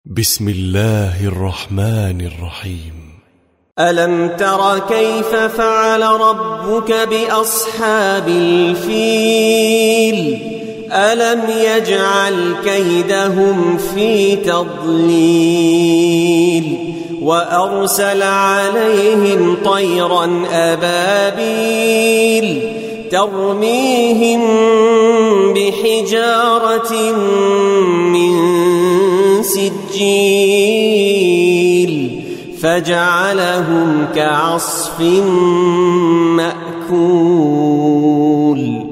بسم الله الرحمن الرحيم. ألم تر كيف فعل ربك بأصحاب الفيل ألم يجعل كيدهم في تضليل وأرسل عليهم طيرا أبابيل ترميهم بحجارة من سجيل فجعلهم كعصف مأكول.